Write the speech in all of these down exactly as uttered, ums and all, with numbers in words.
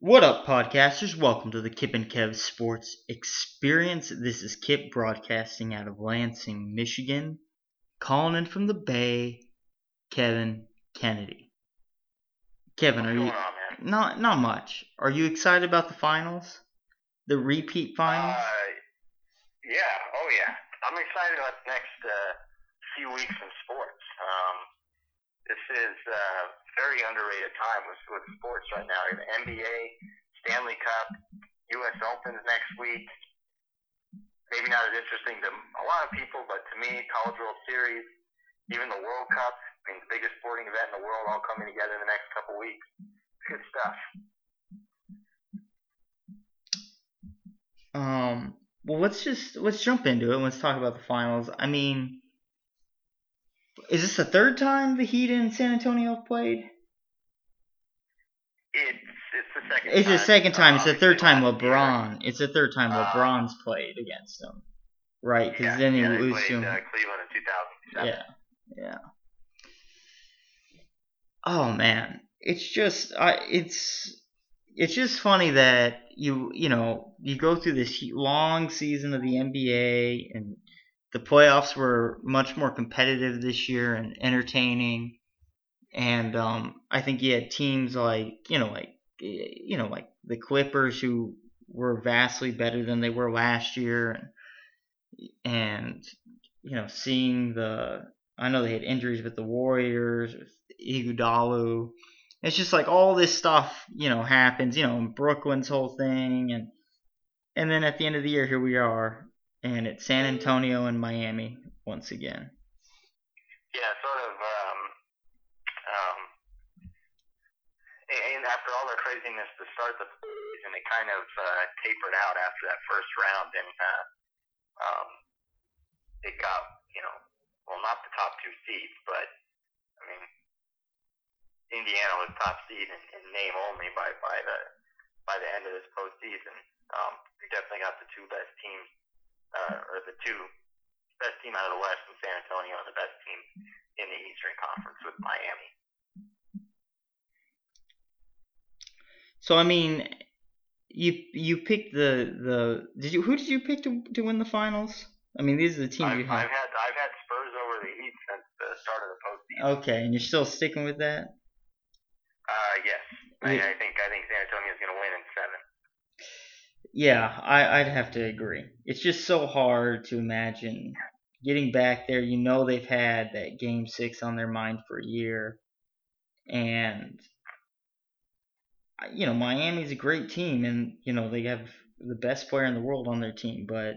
What up, podcasters? Welcome to the Kip and Kev Sports Experience. This is Kip broadcasting out of Lansing, Michigan. Calling in from the Bay, Kevin Kennedy. Kevin, What's are you going on, man? not not much? Are you excited about the finals? The repeat finals? Uh, yeah, oh yeah. I'm excited about the next uh, few weeks in sports. Um, this is a uh, very underrated time with, with sports right now. The N B A, Stanley Cup, U S Opens next week. Maybe not as interesting to a lot of people, but to me, College World Series, even the World Cup, I mean, the biggest sporting event in the world, all coming together in the next couple weeks. It's good stuff. Um. Well, let's just let's jump into it. Let's talk about the finals. I mean, is this the third time the Heat and San Antonio have played? It's it's the second. It's the time. second time. It's the third time Last year, LeBron. It's the third time Uh, LeBron's played against them. Right, because yeah, then he yeah, they lose to played him. uh, Cleveland in two thousand seven. Yeah, yeah. Oh man, it's just I it's it's just funny that you you know you go through this he- long season of the N B A and the playoffs were much more competitive this year and entertaining. And um, I think you had teams like you know like you know like the Clippers who were vastly better than they were last year, and and you know seeing the I know they had injuries with the Warriors, with Iguodala. It's just like all this stuff you know happens, you know, in Brooklyn's whole thing, and and then at the end of the year here we are, and it's San Antonio and Miami once again. Yeah, sort of. Um, um, and after all their craziness to start the season, it kind of uh, tapered out after that first round, and uh, um, it got you know, well, not the top two seeds, but I mean, Indiana was top seed in, in name only by by the by the end of this postseason. Um, we definitely got the two best teams, uh, or the two best team out of the West in San Antonio, and the best team in the Eastern Conference with Miami. So I mean, you you picked the the did you who did you pick to to win the finals? I mean, these are the teams I've, you have. I've had I've had Spurs over the Heat since the start of the postseason. Okay, and you're still sticking with that? Uh, yes, I, Yeah. I think I think San Antonio's going to win in seven. Yeah, I, I'd have to agree. It's just so hard to imagine getting back there. You know they've had that game six on their mind for a year, and you know Miami's a great team, and you know they have the best player in the world on their team. But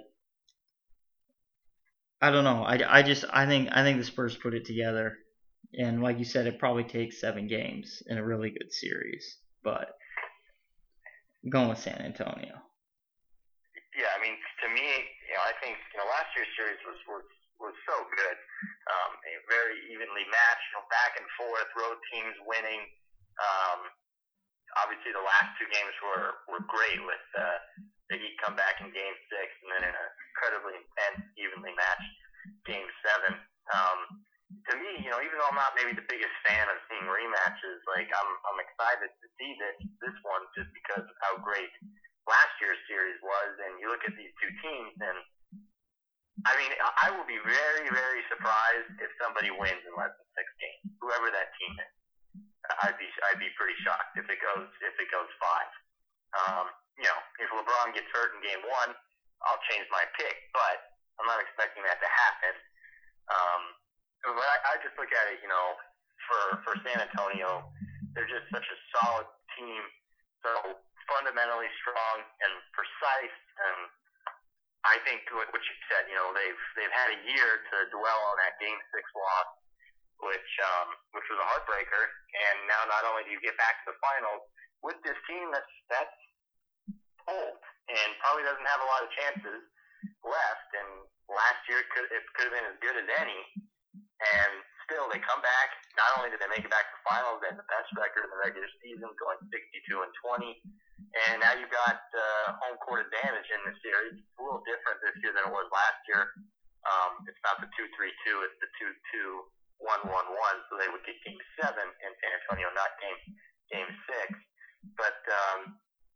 I don't know. I, I just I think I think the Spurs put it together, and like you said, it probably takes seven games in a really good series. But I'm going with San Antonio. Yeah, I mean, to me, you know, I think you know last year's series was was, was so good, um, very evenly matched, you know, back and forth, road teams winning. Um, obviously, the last two games were were great with uh, the Heat come back in Game Six, and then in an incredibly intense, evenly matched Game Seven. Um, to me, you know, even though I'm not maybe the biggest fan of seeing rematches, like I'm I'm excited to see this this one just because of how great last year's series was, and you look at these two teams, and I mean, I will be very, very surprised if somebody wins in less than six games, whoever that team is. I'd be, I'd be pretty shocked if it goes, if it goes five. Um, you know, if LeBron gets hurt in game one, I'll change my pick, but I'm not expecting that to happen. Um, but I, I just look at it, you know, for for San Antonio, they're just such a solid team. So fundamentally strong and precise, and I think what, what you said, you know, they've they've had a year to dwell on that Game Six loss, which um, which was a heartbreaker. And now not only do you get back to the finals with this team that's that's old and probably doesn't have a lot of chances left, and last year it could it could have been as good as any, and still they come back. Not only did they make it back to the finals, they had the best record in the regular season, going sixty-two and twenty. And now you've got uh, home court advantage in this series. It's a little different this year than it was last year. Um, it's not the two three two, it's the two two one one one. So they would get game seven in San Antonio, not game game six. But um,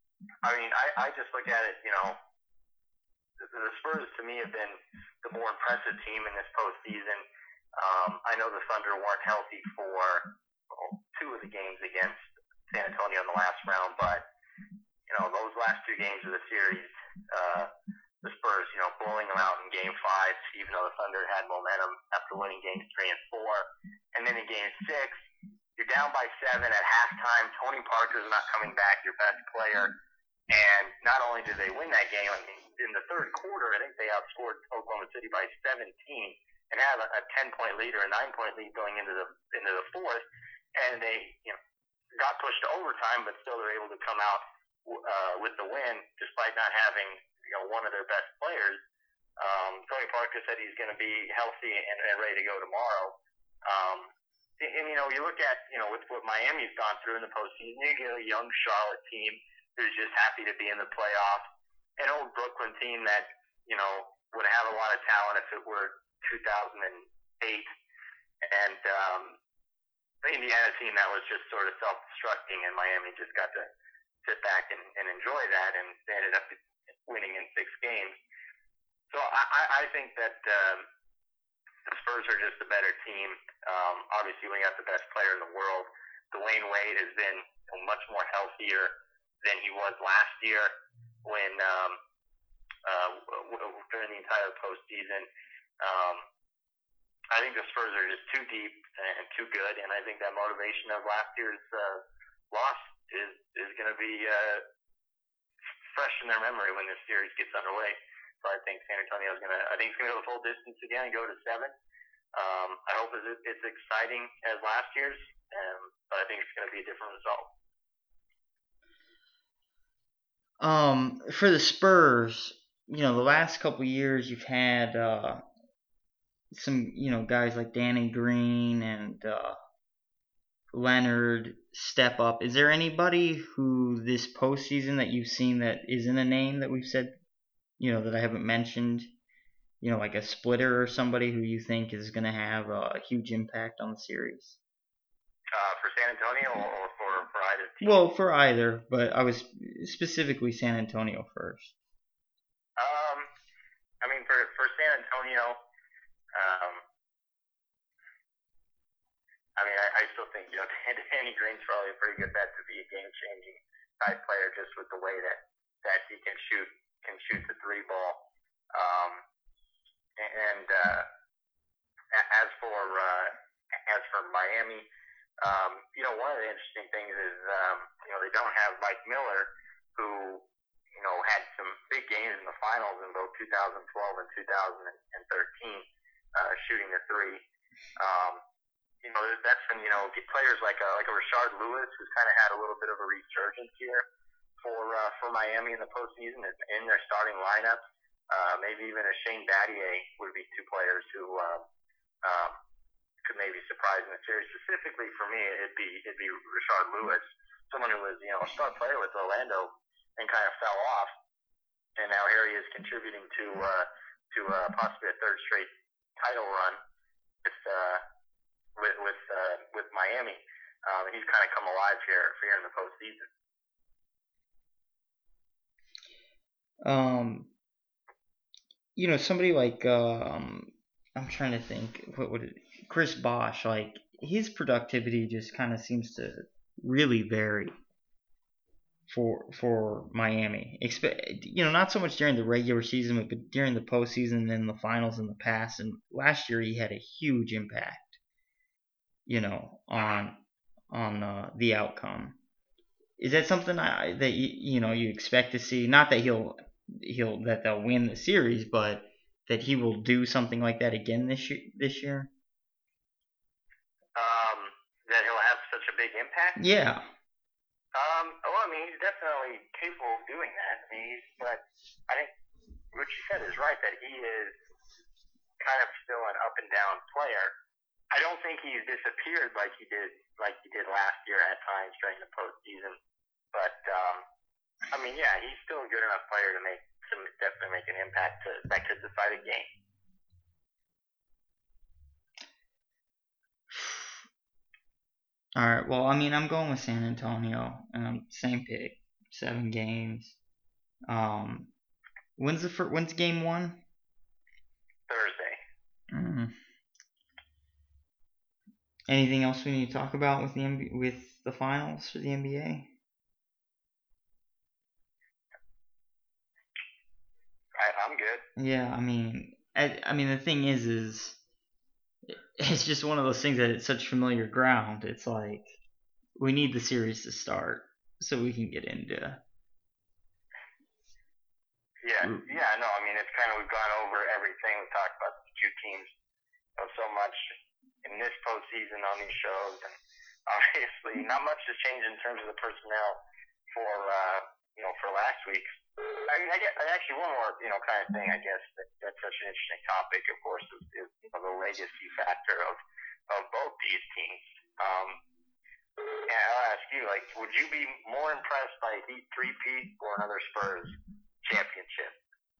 I mean, I, I just look at it, you know, the, the Spurs to me have been the more impressive team in this postseason. Um, I know the Thunder weren't healthy for well, two of the games against San Antonio in the last round, but, you know, those last two games of the series, uh, the Spurs, you know, blowing them out in game five, even though the Thunder had momentum after winning games three and four. And then in game six, you're down by seven at halftime. Tony Parker's not coming back, your best player. And not only did they win that game, I mean, in the third quarter, I think they outscored Oklahoma City by seventeen and had a, a ten-point lead or a nine-point lead going into the into the fourth. And they, you know, got pushed to overtime, but still they're able to come out uh, with the win despite not having, you know, one of their best players. Um, Tony Parker said he's going to be healthy and, and ready to go tomorrow. Um, and, and, you know, you look at, you know, with what Miami's gone through in the postseason, you get a young Charlotte team who's just happy to be in the playoffs. An old Brooklyn team that, you know, would have a lot of talent if it were two thousand eight. And um, the Indiana team that was just sort of self-destructing, and Miami just got to sit back and, and enjoy that, and they ended up winning in six games. So I, I think that um, the Spurs are just a better team. Um, obviously, we got the best player in the world. Dwayne Wade has been much more healthier than he was last year when um, uh, during the entire postseason. Um, I think the Spurs are just too deep and too good, and I think that motivation of last year's uh, loss is is going to be uh, fresh in their memory when this series gets underway. So I think San Antonio is going to, I think it's going to go the full distance again and go to seven. Um, I hope it's, it's exciting as last year's, um, but I think it's going to be a different result. Um, for the Spurs, you know, the last couple years you've had uh, some, you know, guys like Danny Green and uh, Leonard step up. Is there anybody who this postseason that you've seen that isn't a name that we've said, you know, that I haven't mentioned? You know, like a splitter or somebody who you think is going to have a huge impact on the series? Uh, for San Antonio or for, for either team? Well, for either, but I was specifically San Antonio first. Um, I mean, for, for San Antonio, um, I mean, I, I still think, you know, Danny Green's probably a pretty good bet to be a game-changing type player just with the way that, that he can shoot, can shoot the three ball. Um, And uh, as for uh, as for Miami, um, you know, one of the interesting things is um, you know they don't have Mike Miller, who you know had some big games in the finals in both two thousand twelve and two thousand thirteen, uh, shooting the three. Um, you know, that's when you know players like a, like a Rashard Lewis, who's kind of had a little bit of a resurgence here for uh, for Miami in the postseason in their starting lineup. Uh, maybe even a Shane Battier would be two players who um, um, could maybe surprise in the series. Specifically for me, it'd be it'd be Rashard Lewis, someone who was you know a star player with Orlando and kind of fell off, and now here he is contributing to uh, to uh, possibly a third straight title run with uh, with with, uh, with Miami. Um, he's kind of come alive here here in the postseason. Um. You know, somebody like um, I'm trying to think. What would it? Chris Bosh, like his productivity just kind of seems to really vary for for Miami. Expect, you know, not so much during the regular season, but during the postseason and the finals in the past. And last year he had a huge impact, you know, on on uh, the outcome. Is that something I, that you, you know you expect to see? Not that he'll he'll that they'll win the series, but that he will do something like that again this year. This year. Um, that he'll have such a big impact. Yeah. Um. Well, I mean, he's definitely capable of doing that. I mean, he's, but I think what you said is right that he is kind of still an up and down player. I don't think he's disappeared like he did like he did last year at times during the postseason. But um, I mean, yeah, he's still a good enough player to make to definitely make an impact to, that could decide a game. All right. Well, I mean, I'm going with San Antonio. Um, same pick, seven games. Um, when's the fir- when's game one? Thursday. Mm. Anything else we need to talk about with the N B A, with the finals for the N B A? I, I'm good. Yeah, I mean, I, I mean the thing is, is it's just one of those things that it's such familiar ground. It's like we need the series to start so we can get into. Yeah, yeah, no, I mean it's kind of we've gone over everything. We talked about the two teams you know, so much in this postseason on these shows, and obviously not much has changed in terms of the personnel for uh, you know for last week. I mean, I guess actually one more you know kind of thing. I guess that, that's such an interesting topic. Of course, is, is you know, the legacy factor of of both these teams. Um, and I'll ask you, like, would you be more impressed by a Heat three-peat or another Spurs championship?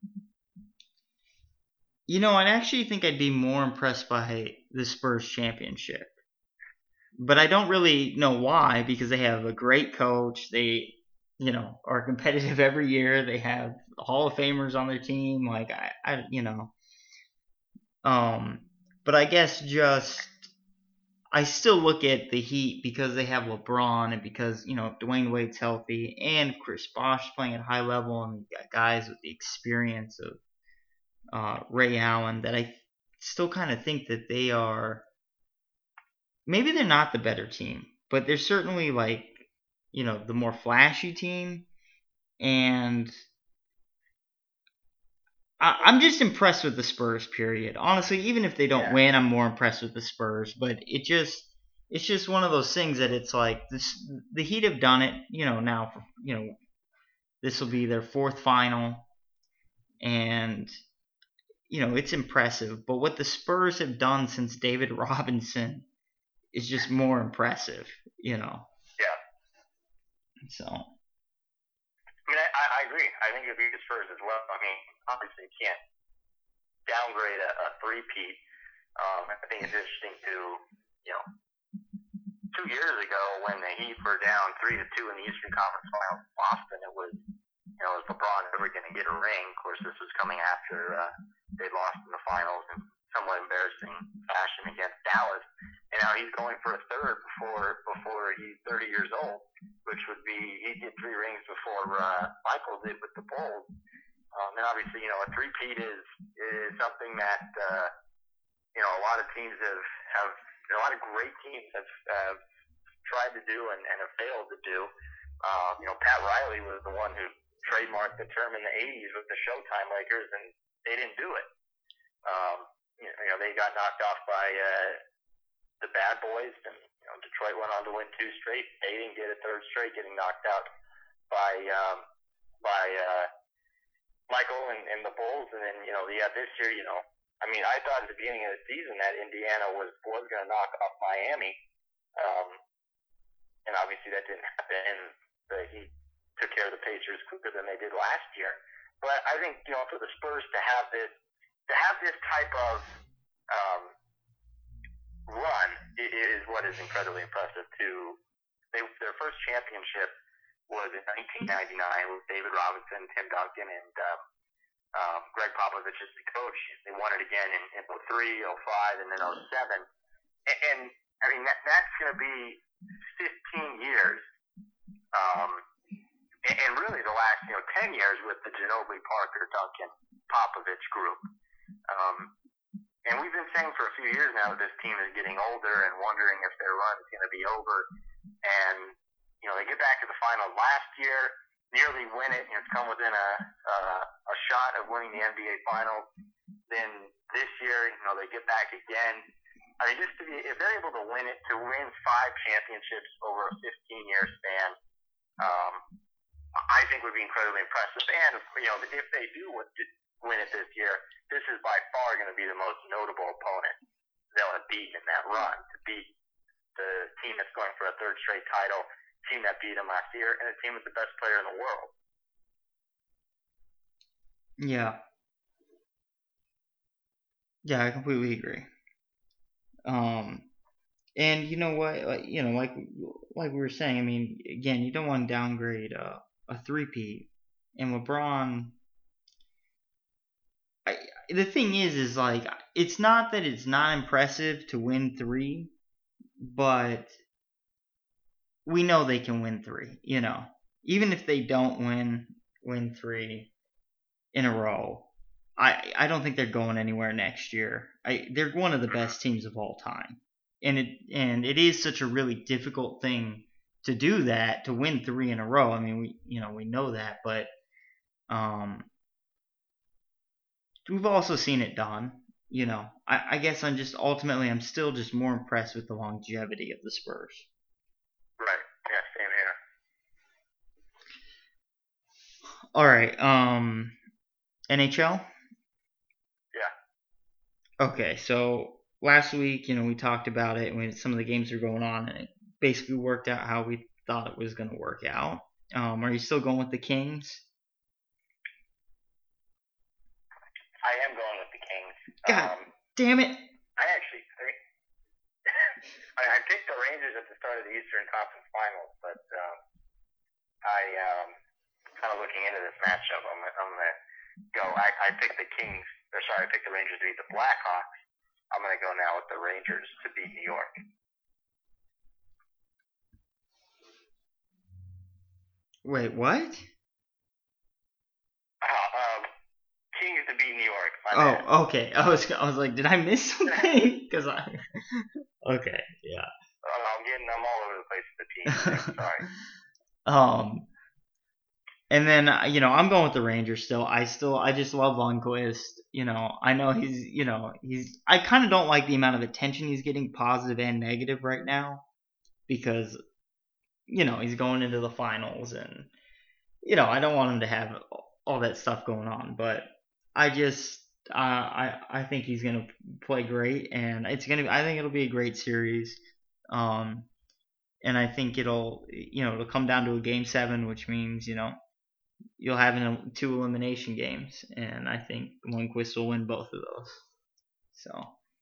You know, I actually think I'd be more impressed by the Spurs championship. But I don't really know why, because they have a great coach. They, you know, are competitive every year. They have Hall of Famers on their team. Like, I, I you know. Um, but I guess just I still look at the Heat because they have LeBron and because, you know, Dwayne Wade's healthy and Chris Bosh playing at a high level and you got guys with the experience of uh, Ray Allen that I still kind of think that they are. Maybe they're not the better team, but they're certainly like, you know, the more flashy team. And I, I'm just impressed with the Spurs, period. Honestly, even if they don't Yeah. win, I'm more impressed with the Spurs. But it just. It's just one of those things that it's like this. The Heat have done it, you know. Now, for, you know, this will be their fourth final, and you know it's impressive. But what the Spurs have done since David Robinson is just more impressive, you know. Yeah. So. I mean, I, I agree. I think it'd be the Spurs as well. I mean, obviously you can't downgrade a, a three-peat. Um, I think it's interesting to, you know, two years ago when the Heat were down three to two in the Eastern Conference Finals in Boston, it was, you know, is LeBron ever going to get a ring? Of course, this was coming after uh, they lost in the finals in somewhat embarrassing fashion against Dallas, and now he's going for a third before before he's thirty years old, which would be he did three rings before uh, Michael did with the Bulls. Um, and obviously, you know, a three-peat is is something that uh, you know a lot of teams have have you know, a lot of great teams have, have tried to do and, and have failed to do. Um, you know, Pat Riley was the one who trademarked the term in the eighties with the Showtime Lakers, and they didn't do it. Um, you know, they got knocked off by uh, the Bad Boys, and you know, Detroit went on to win two straight. They didn't get a third straight, getting knocked out by um, by uh, Michael and, and the Bulls. And then you know, yeah, this year, you know, I mean, I thought at the beginning of the season that Indiana was was going to knock off Miami, um, and obviously that didn't happen. And the Heat took care of the Pacers quicker than they did last year. But I think you know, for the Spurs to have this to have this type of um, run is what is incredibly impressive too. They, their first championship was in nineteen ninety-nine with David Robinson, Tim Duncan, and um, um, Greg Popovich as the coach. They won it again in, in oh three, oh five, and then oh seven. And, and I mean, that, that's going to be fifteen years. Um, and, and really the last, you know, ten years with the Ginobili, Parker, Duncan, Popovich group. Um, and we've been saying for a few years now that this team is getting older and wondering if their run is going to be over. And, you know, they get back to the final last year, nearly win it, and it's come within a, uh, a shot of winning the N B A Finals. Then this year, you know, they get back again. I mean, just to be, if they're able to win it, to win five championships over a fifteen-year span, um, I think would be incredibly impressive. And, you know, if they do win it this year, this is by far going to be the most notable opponent they'll have beaten in that run, to beat the team that's going for a third straight title, team that beat them last year, and a team with the best player in the world. Yeah. Yeah, I completely agree. Um, and you know what? Like, you know, like like we were saying. I mean, again, you don't want to downgrade uh, a three-peat, and LeBron. I, the thing is, is like it's not that it's not impressive to win three, but we know they can win three. You know, even if they don't win win three in a row, I I don't think they're going anywhere next year. I they're one of the best teams of all time, and it and it is such a really difficult thing to do that, to win three in a row. I mean, we you know we know that, but um, we've also seen it done. You know, I, I guess I'm just ultimately I'm still just more impressed with the longevity of the Spurs. Right. Yeah. Same here. All right. Um, N H L. Yeah. Okay, so last week, you know, we talked about it when some of the games are going on, and it basically worked out how we thought it was going to work out. Um, are you still going with the Kings? I am going with the Kings. God um, damn it! I actually, I, mean, I, I picked the Rangers at the start of the Eastern Conference Finals, but um, I um, kind of looking into this matchup. I'm, I'm gonna go. I, I picked the Kings. Or sorry, I picked the Rangers to beat the Blackhawks. I'm gonna go now with the Rangers to beat New York. Wait, what? Uh, um, Kings to beat New York. My Oh, bad. okay. I was, I was like, did I miss something? Because I, okay, yeah. Uh, I'm getting, I'm all over the place with the team. Sorry. Um, and then you know I'm going with the Rangers still. I still, I just love Lundqvist. You know, I know he's, you know, he's. I kind of don't like the amount of attention he's getting, positive and negative, right now, because you know he's going into the finals, and you know I don't want him to have all that stuff going on, but I just uh, I I think he's gonna play great, and it's gonna I think it'll be a great series, um, and I think it'll you know it'll come down to a game seven, which means you know you'll have an, two elimination games, and I think Lundqvist will win both of those. So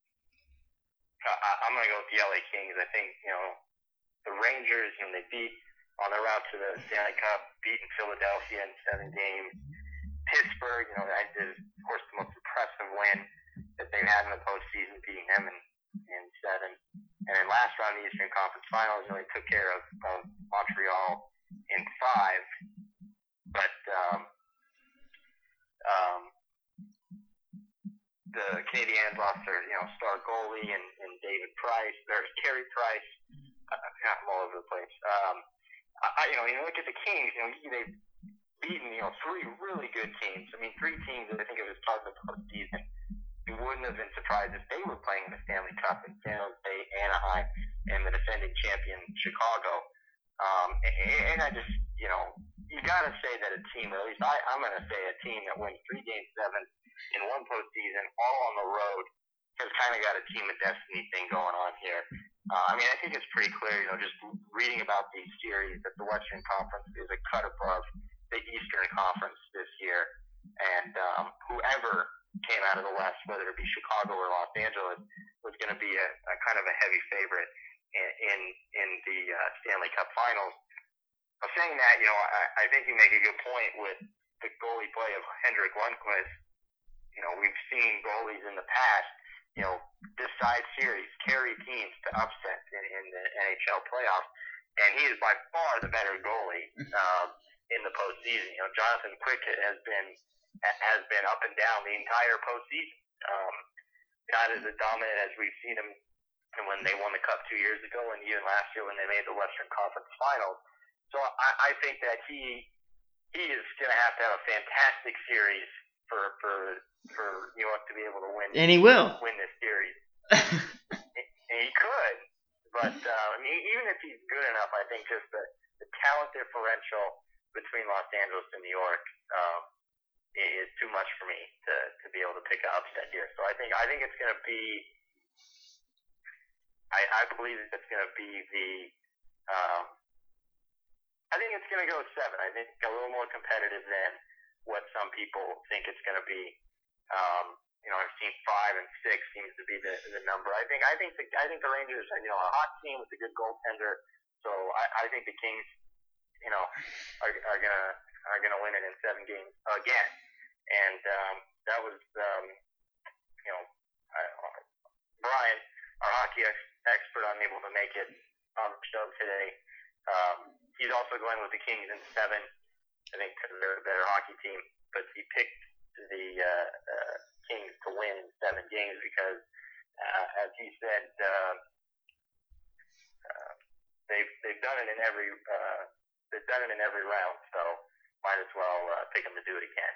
I, I'm gonna go with the L A Kings. I think you know the Rangers, you know, they beat on their route to the Stanley Cup, beating Philadelphia in seven games. Pittsburgh, you know, that is, of course, the most impressive win that they've had in the postseason, beating them in, in seven. And then last round of the Eastern Conference Finals, you know, they took care of, of Montreal in five. But um, um, the Canadiens lost their, you know, star goalie and, and David Price, or Carey Price. I'm all over the place. Um, I, you know, you look at the Kings. You know, they've beaten, you know, three really good teams. I mean, three teams that I think it was part of the postseason. You wouldn't have been surprised if they were playing the Stanley Cup in San Jose, Anaheim, and the defending champion Chicago. Um, and, and I just, you know, you got to say that a team, or at least I, I'm going to say a team that wins three game seven in one postseason, all on the road, has kind of got a team of destiny thing going on here. Uh, I mean, I think it's pretty clear, you know, just reading about these series, that the Western Conference is a cut above the Eastern Conference this year. And um, whoever came out of the West, whether it be Chicago or Los Angeles, was going to be a, a kind of a heavy favorite in in, in the uh, Stanley Cup Finals. But saying that, you know, I, I think you make a good point with the goalie play of Henrik Lundqvist. You know, we've seen goalies in the past, you know, decide series, carry teams to upset in, in the N H L playoffs, and he is by far the better goalie um, in the postseason. You know, Jonathan Quick has been has been up and down the entire postseason. Um, not as dominant as we've seen him when they won the Cup two years ago, and even last year when they made the Western Conference Finals. So I, I think that he he is going to have to have a fantastic series for for for New York to be able to win. And he will win this series. And he could, but uh, I mean, even if he's good enough, I think just the, the talent differential between Los Angeles and New York um, is too much for me to, to be able to pick an upset here. So I think I think it's going to be. I, I believe it's going to be the. Um, I think it's going to go seven. I think a little more competitive than what some people think it's going to be. Um, you know, I've seen five and six seems to be the, the number. I think I think the I think the Rangers are, you know, a hot team with a good goaltender. So I, I think the Kings, you know, are, are gonna are going to win it in seven games again. And um, that was, um, you know, I, Brian, our hockey ex- expert, unable to make it on the show today. Um, he's also going with the Kings in seven, I think, because they're a better hockey team. But he picked the uh, uh, Kings to win in seven games because, uh, as he said, uh, uh, they've they've done it in every uh, they've done it in every round. So might as well uh, pick them to do it again.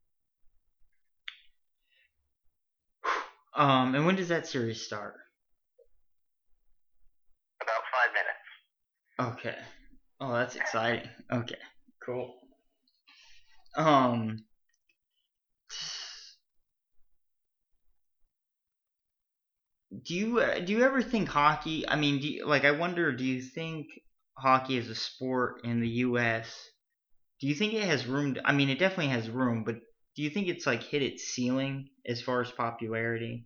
Um, and when does that series start? About five minutes. Okay. Oh, that's exciting. Okay, cool. Um, do you uh, do you ever think hockey? I mean, do you, like I wonder, do you think hockey as a sport in the U S? Do you think it has room? To, I mean, it definitely has room, but do you think it's like hit its ceiling as far as popularity?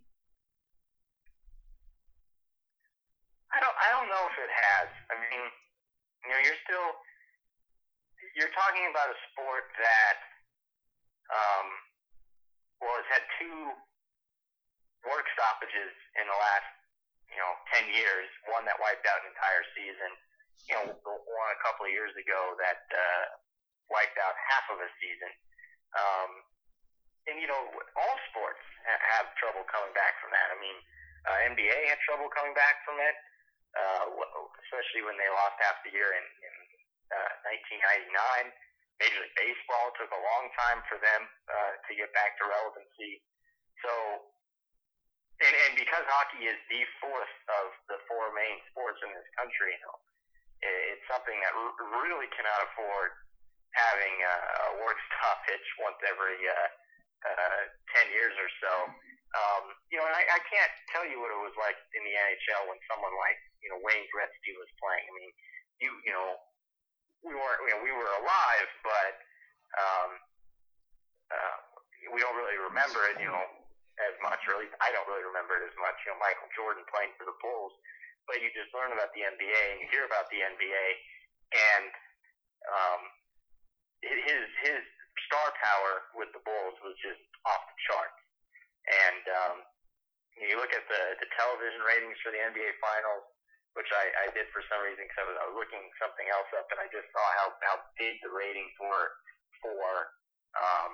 I don't. I don't know if it has. I mean, you know, you're still you're talking about a sport that, um, well, it's had two work stoppages in the last, you know, ten years. One that wiped out an entire season. You know, one a couple of years ago that uh, wiped out half of a season. Um, and you know, all sports ha- have trouble coming back from that. I mean, uh, N B A had trouble coming back from it, uh, especially when they lost half the year in, in uh, nineteen ninety-nine. Major League Baseball took a long time for them uh, to get back to relevancy. So, and, and because hockey is the fourth of the four main sports in this country, you know, it's something that r- really cannot afford having a, a work stoppage once every uh, uh, ten years or so. Um, you know, and I, I can't tell you what it was like in the N H L when someone like, you know, Wayne Gretzky was playing. I mean, you you know, we weren't, you know, we were alive, but um, uh, we don't really remember it, you know, as much, or at least I don't really remember it as much. You know, Michael Jordan playing for the Bulls, but you just learn about the N B A and you hear about the N B A, and um, his his star power with the Bulls was just off the charts. And um, you look at the the television ratings for the N B A Finals, which I, I did for some reason because I was, I was looking something else up, and I just saw how how big the ratings were for um,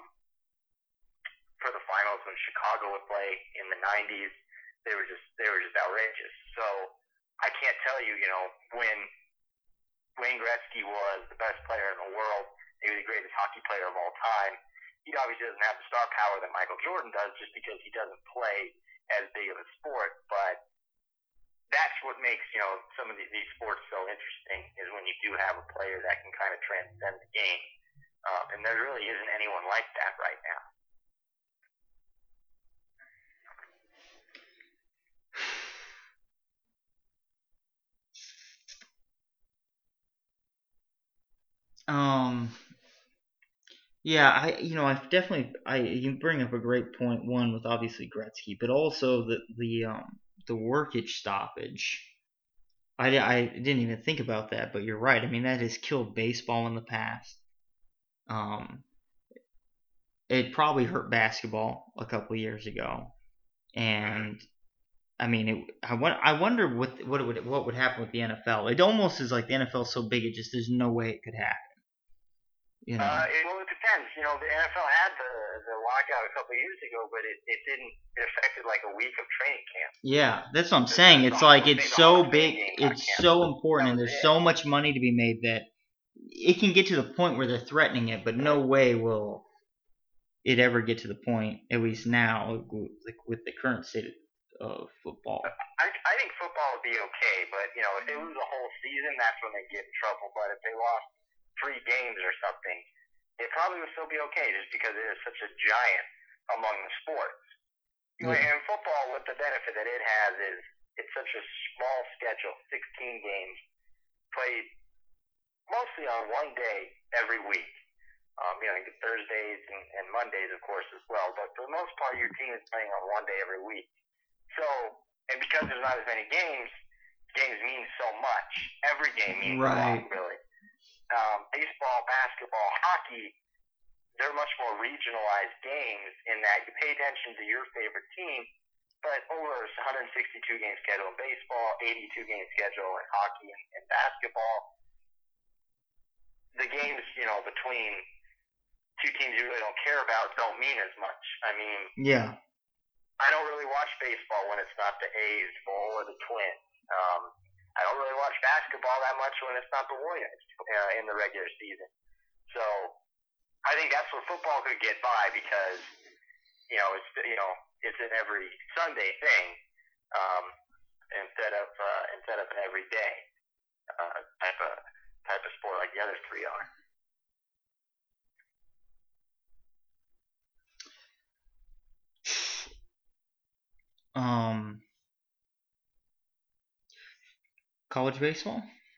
for the finals when Chicago would play in the nineties. They were just they were just outrageous. So I can't tell you, you know, when Wayne Gretzky was the best player in the world, maybe the greatest hockey player of all time. He obviously doesn't have the star power that Michael Jordan does, just because he doesn't play as big of a sport. But that's what makes, you know, some of these, these sports so interesting, is when you do have a player that can kind of transcend the game. Um, and there really isn't anyone like that right now. Um, yeah, I you know I've definitely I you bring up a great point. One with obviously Gretzky, but also the the um the workage stoppage. I, I didn't even think about that, but you're right. I mean, that has killed baseball in the past. Um, it probably hurt basketball a couple years ago, and I mean, it, I, I wonder what what it would what would happen with the N F L. It almost is like the N F L is so big, it just there's no way it could happen. You know. Uh, it, well, it depends. You know, the N F L had the the lockout a couple of years ago, but it, it didn't. It affected like a week of training camp. Yeah, that's what I'm saying. It's like it's so big, it's so important, and there's so much money to be made that it can get to the point where they're threatening it, but no way will it ever get to the point, at least now, like with the current state of football. I, I think football would be okay, but you know, if they lose a whole season, that's when they get in trouble. But if they lost three games or something, it probably would still be okay, just because it is such a giant among the sports. You know, Yeah. and football, what the benefit that it has is it's such a small schedule, sixteen games, played mostly on one day every week. Um, you know, you get Thursdays and, and Mondays, of course, as well. But for the most part, your team is playing on one day every week. So, and because there's not as many games, games mean so much. Every game means right. a lot, really. Um, baseball football, basketball, hockey, they're much more regionalized games in that you pay attention to your favorite team, but over a one hundred sixty-two game schedule in baseball, eighty-two game schedule in hockey and, and basketball, the games, you know, between two teams you really don't care about don't mean as much. I mean, yeah. I don't really watch baseball when it's not the A's Bowl or the Twins. Um, I don't really watch basketball that much when it's not the Warriors uh, in the regular season. So I think that's where football could get by because, you know, it's you know it's an every Sunday thing um, instead of uh, instead of an every day uh, type of type of sport like the other three are. Um, college baseball.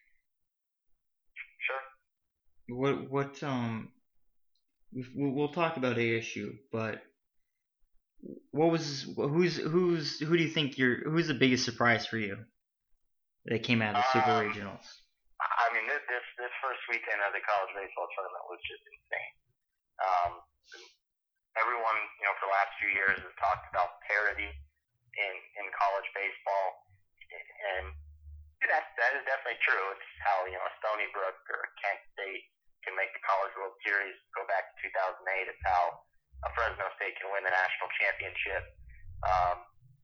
Sure. What what um we'll, we'll talk about A S U, but what was who's who's who do you think you're who's the biggest surprise for you that came out of the Super Um, Regionals? I mean, this, this this first weekend of the college baseball tournament was just insane. Um, everyone, you know, for the last few years has talked about parity in in college baseball, and that that is definitely true. It's how you know Stony Brook or Kent State can make the College World Series. Go back to two thousand eight. It's how a Fresno State can win the national championship. Um,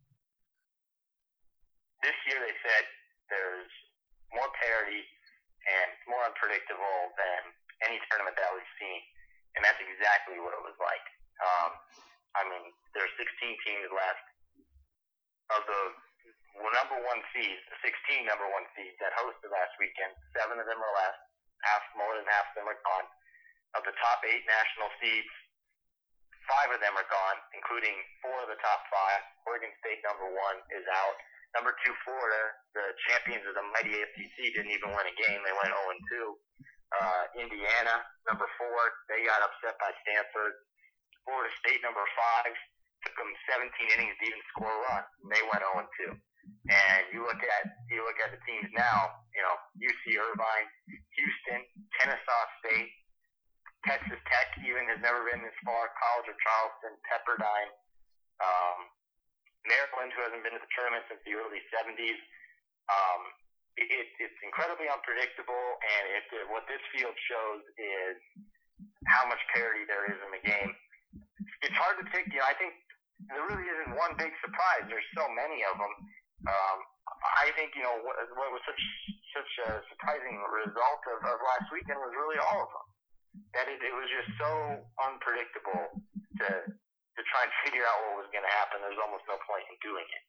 this year they said there's more parity and more unpredictable than any tournament that we've seen, and that's exactly what it was like. Um, I mean, there are sixteen teams left of the number one seeds, the sixteen number one seeds that hosted last weekend. Seven of them are left. Half, more than half of them are gone. Of the top eight national seeds, five of them are gone, including four of the top five. Oregon State, number one, is out. Number two, Florida, the champions of the mighty A C C, didn't even win a game. They went oh and two. Uh, Indiana, number four, they got upset by Stanford. Florida State, number five, took them seventeen innings to even score a run. And they went oh and two. And you look at you look at the teams now, you know, U C Irvine, Houston, Kennesaw State, Texas Tech even has never been this far, College of Charleston, Pepperdine, um, Maryland, who hasn't been to the tournament since the early seventies. Um, it, it's incredibly unpredictable, and it, what this field shows is how much parity there is in the game. It's hard to pick. You know, I think there really isn't one big surprise. There's so many of them. Um, I think you know what, what was such such a surprising result of, of last weekend was really all of them. That it, it was just so unpredictable to to try and figure out what was going to happen. There's almost no point in doing it.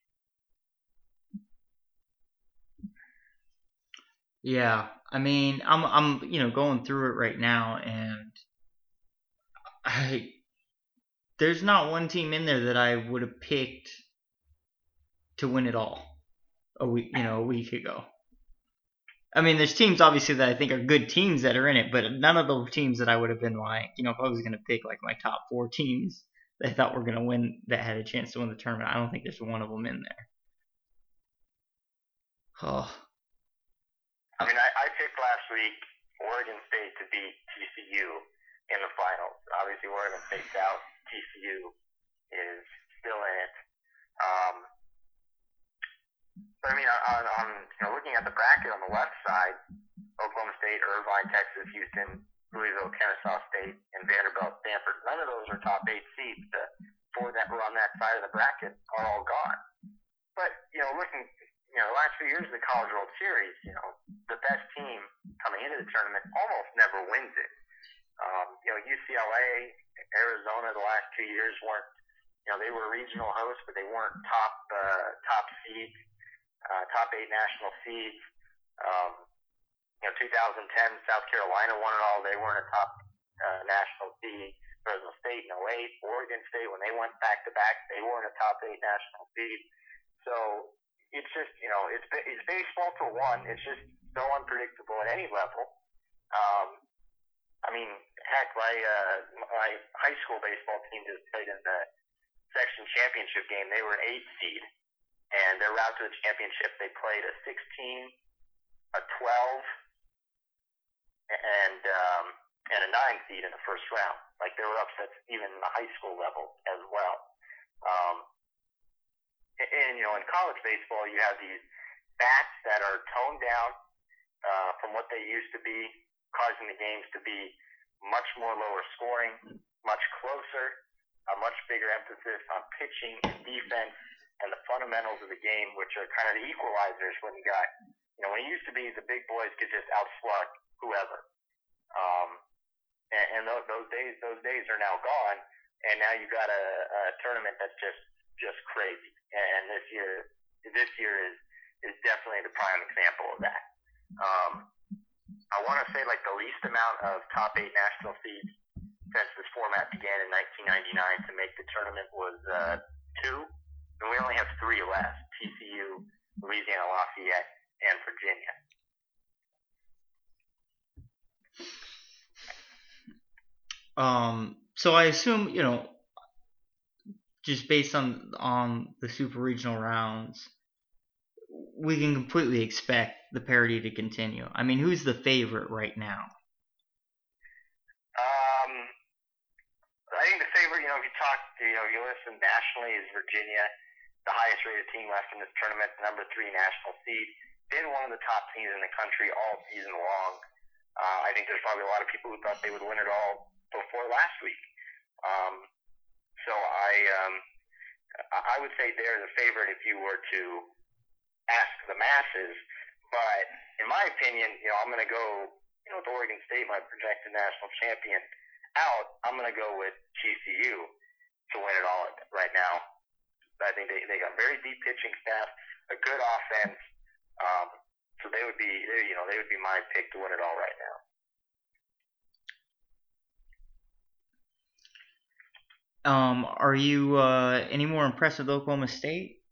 Yeah, I mean, I'm I'm you know going through it right now, and I there's not one team in there that I would have picked to win it all a week you know a week ago. I mean, there's teams obviously that I think are good teams that are in it, but none of the teams that I would have been like, you know, if I was going to pick like my top four teams that I thought were going to win, that had a chance to win the tournament, I don't think there's one of them in there. Oh. I mean, I, I picked last week Oregon State to beat T C U in the finals. Obviously, Oregon State's out. T C U is still in it. Um, but I mean, on, on you know, looking at the bracket on the left side, Oklahoma State, Irvine, Texas, Houston, Louisville, Kennesaw State, and Vanderbilt, Stanford. None of those are top eight seeds. The four that were on that side of the bracket are all gone. But you know, looking, you know, the last few years of the College World Series, you know, the best team coming into the tournament almost never wins it. Um, you know, U C L A, Arizona, the last two years weren't, you know, they were regional hosts, but they weren't top uh, top seeds, uh, top eight national seeds. Um, you know, two thousand ten, South Carolina won it all. They weren't a top uh, national seed. Fresno State in oh eight, Oregon State, when they went back to back, they weren't a top eight national seed. So it's just, you know, it's it's baseball for one. It's just so unpredictable at any level. Um, I mean, heck, my uh, my high school baseball team just played in the section championship game. They were an eight seed, and their route to the championship, they played a sixteen, a twelve, and um, and a nine seed in the first round. Like there were upsets even in the high school level as well. Um, and, and you know, in college baseball, you have these bats that are toned down uh, from what they used to be, causing the games to be much more lower scoring, much closer, a much bigger emphasis on pitching and defense and the fundamentals of the game, which are kind of the equalizers when you got, you know, when it used to be the big boys could just outslug whoever. Um, and and those, those days, those days are now gone, and now you got a, a tournament that's just, just crazy. And this year, this year is, is definitely the prime example of that. Um, I want to say like the least amount of top eight national seeds since this format began in nineteen ninety-nine to make the tournament was uh, two, and we only have three left: T C U, Louisiana Lafayette, and Virginia. Um, so I assume, you know, just based on on the super regional rounds, we can completely expect the parity to continue. I mean, who's the favorite right now? Um, I think the favorite, you know, if you talk, you know, you listen nationally, is Virginia, the highest rated team left in this tournament, the number three national seed, been one of the top teams in the country all season long. Uh, I think there's probably a lot of people who thought they would win it all before last week. Um, so I, um, I would say they're the favorite if you were to ask the masses. But in my opinion, you know, I'm going to go, you know, with Oregon State, my projected national champion, out. I'm going to go with T C U to win it all right now. I think they, they got very deep pitching staff, a good offense. Um, so they would be, you know, they would be my pick to win it all right now. Um, are you uh, any more impressed with Oklahoma State?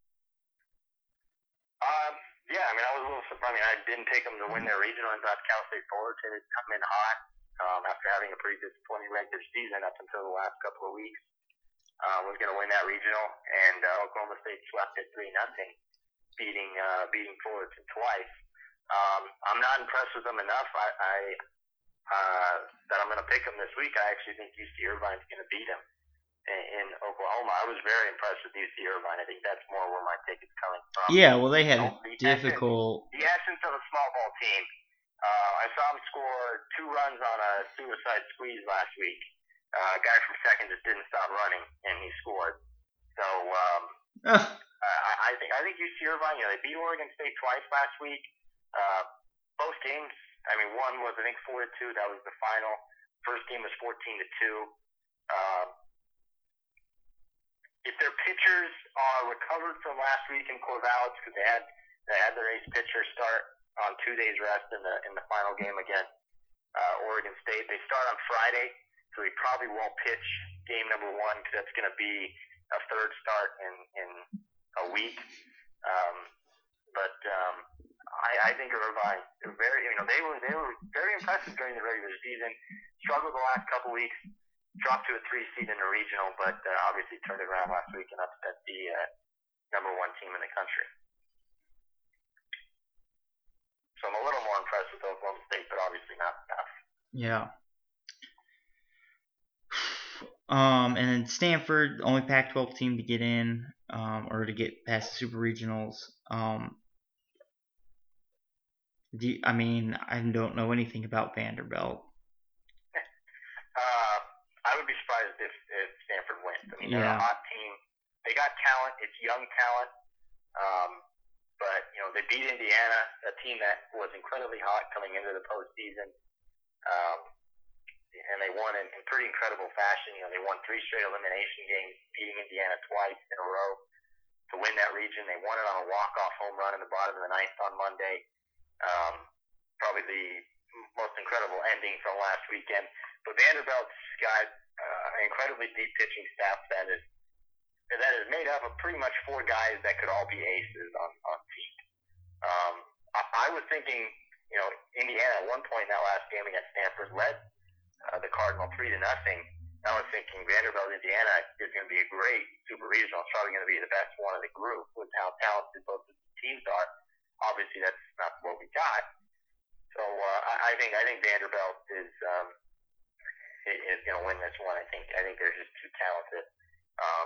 Um, yeah, I mean, I was a little surprised. I mean, I didn't take them to win their regional. I thought Cal State Fullerton had come in hot um, after having a pretty disappointing regular season up until the last couple of weeks. Uh, was going to win that regional, and uh, Oklahoma State swept it three nothing, beating uh, beating Fullerton twice. Um, I'm not impressed with them enough. I, I uh, that I'm going to pick them this week. I actually think U C Irvine's going to beat them in, in Oklahoma. I was very impressed with U C Irvine. I think that's more where my pick is coming from. Yeah, well, they had you know, a the difficult. Essence, the essence of a small ball team. Uh, I saw them score two runs on a suicide squeeze last week. Uh, a guy from second just didn't stop running, and he scored. So um, uh, I, I think I think U C Irvine. You know, they beat Oregon State twice last week. Uh, both games. I mean, one was I think four to two. That was the final. First game was fourteen to two. Uh, if their pitchers are recovered from last week in Corvallis, because they had they had their ace pitcher start on two days rest in the in the final game against uh, Oregon State, they start on Friday. So he probably won't pitch game number one because that's going to be a third start in, in a week. Um, but um, I, I think Irvine, they're very, you know, they were they were very impressive during the regular season. Struggled the last couple weeks, dropped to a three seed in the regional, but uh, obviously turned it around last week and upset the uh, number one team in the country. So I'm a little more impressed with Oklahoma State, but obviously not enough. Yeah. Um, and then Stanford, only Pac twelve team to get in, um, or to get past the Super Regionals. Um, do you, I mean, I don't know anything about Vanderbilt. uh, I would be surprised if, if Stanford wins. I mean, they're yeah. a hot team. They got talent. It's young talent. Um, but, you know, they beat Indiana, a team that was incredibly hot coming into the postseason. Um, and they won in, in pretty incredible fashion. You know, they won three straight elimination games, beating Indiana twice in a row to win that region. They won it on a walk-off home run in the bottom of the ninth on Monday. Um, probably the most incredible ending from last weekend. But Vanderbilt's got uh, an incredibly deep pitching staff that is that is made up of pretty much four guys that could all be aces on on team. Um, I, I was thinking, you know, Indiana at one point in that last game against Stanford led Uh, the Cardinal three to nothing. I was thinking Vanderbilt, Indiana is going to be a great super regional. It's probably going to be the best one of the group with how talented both the teams are. Obviously, that's not what we got. So uh, I, I think I think Vanderbilt is um, is going to win this one. I think I think they're just too talented. Um,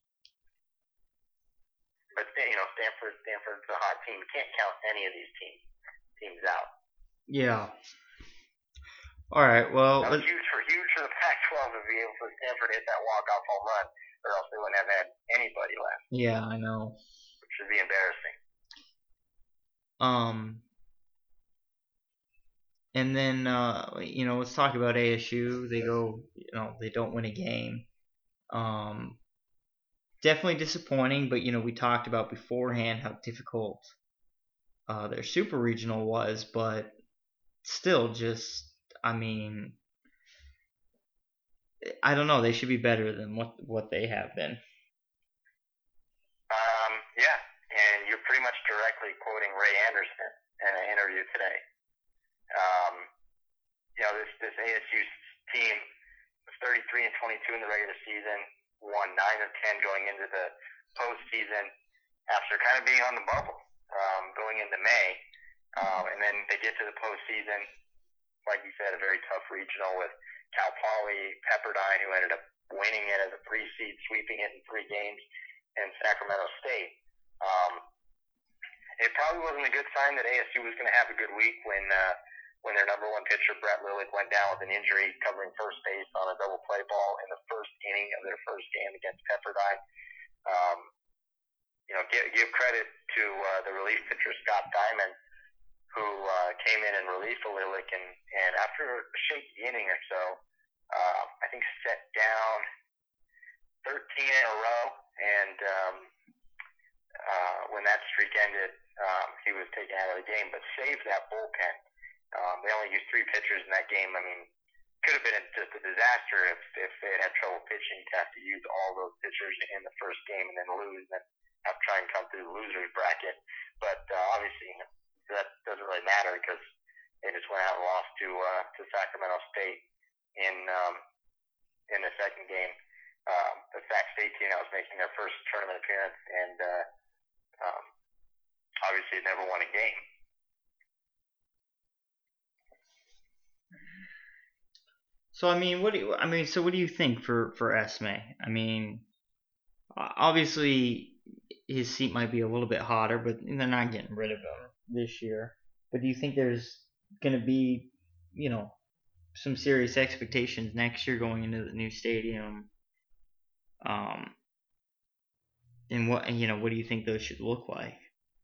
but you know, Stanford Stanford's a hot team. You can't count any of these teams teams out. Yeah. All right. Well, that was huge for huge for the Pac twelve to be able for Stanford to hit that walk off home run, or else they wouldn't have had anybody left. Yeah, I know. Which would be embarrassing. Um. And then, uh, you know, let's talk about A S U. They go, you know, they don't win a game. Um, definitely disappointing, but, you know, we talked about beforehand how difficult uh, their super regional was, but still just, I mean, I don't know. They should be better than what, what they have been. Um, yeah, and you're pretty much directly quoting Ray Anderson in an interview today. Um, you know, this, this A S U team was thirty-three and twenty-two in the regular season, won nine of ten going into the postseason after kind of being on the bubble um, going into May. Um, and then they get to the postseason, like you said, a very tough regional with Cal Poly, Pepperdine, who ended up winning it as a three seed, sweeping it in three games, and Sacramento State. Um, it probably wasn't a good sign that A S U was going to have a good week when uh, when their number one pitcher, Brett Lillich, went down with an injury covering first base on a double play ball in the first inning of their first game against Pepperdine. Um, you know, give, give credit to uh, the relief pitcher, Scott Diamond, who uh, came in and relieved Lillich, and, and after a shaky inning or so, uh, I think set down thirteen in a row, and um, uh, when that streak ended, um, he was taken out of the game, but saved that bullpen. Um, they only used three pitchers in that game. I mean, could have been just a disaster if, if they had had trouble pitching to have to use all those pitchers in the first game and then lose and then have to try and come through the losers bracket. But uh, obviously, that doesn't really matter because they just went out and lost to uh, to Sacramento State in um, in the second game. Um, the Sac State team that was making their first tournament appearance, and uh, um, obviously never won a game. So I mean, what do you, I mean? So what do you think for for Esme? I mean, obviously his seat might be a little bit hotter, but they're not getting rid of him this year. But do you think there's going to be, you know, some serious expectations next year going into the new stadium? Um, and what you know, what do you think those should look like?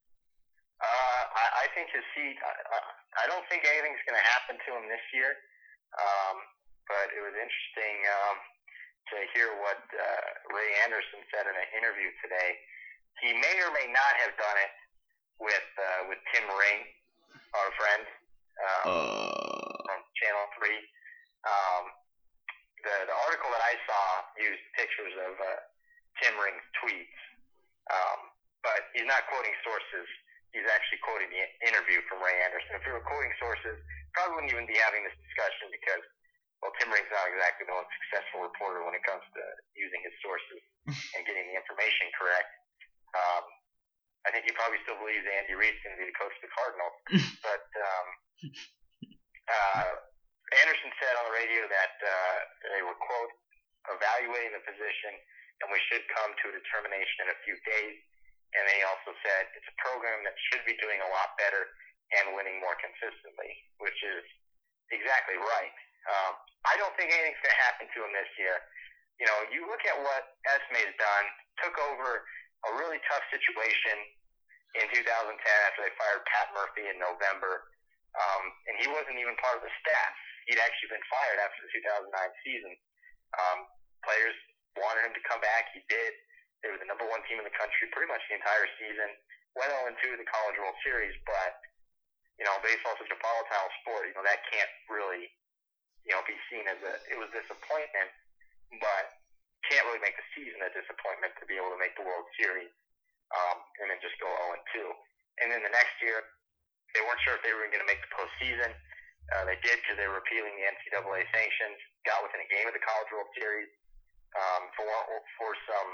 Uh, I, I think his seat. I, I don't think anything's going to happen to him this year. Um, but it was interesting um, to hear what uh, Ray Anderson said in an interview today. He may or may not have done it with uh, with Tim Ring, our friend um, uh... from Channel Three. Um, the the article that I saw used pictures of uh, Tim Ring's tweets, um, but he's not quoting sources. He's actually quoting the interview from Ray Anderson. If he were quoting sources, probably wouldn't even be having this discussion because, well, Tim Ring's not exactly the most successful reporter when it comes to using his sources and getting the information correct. Um, I think he probably still believes Andy Reid's going to be the coach of the Cardinals. But um, uh, Anderson said on the radio that uh, they were, quote, evaluating the position, and we should come to a determination in a few days. And then he also said it's a program that should be doing a lot better and winning more consistently, which is exactly right. Um, I don't think anything's going to happen to him this year. You know, you look at what Esme has done, took over a really tough situation in two thousand ten after they fired Pat Murphy in November, um, and he wasn't even part of the staff. He'd actually been fired after the two thousand nine season. Um, players wanted him to come back. He did. They were the number one team in the country pretty much the entire season. Went oh and two in the College World Series, but, you know, baseball's such a volatile sport, you know, that can't really, you know, be seen as a, it was disappointment, but can't really make the season a disappointment to be able to make the World Series, um, and then just go oh and two. And then the next year, they weren't sure if they were going to make the postseason. Uh, they did because they were repealing the N C double A sanctions, got within a game of the College World Series, um, for, for some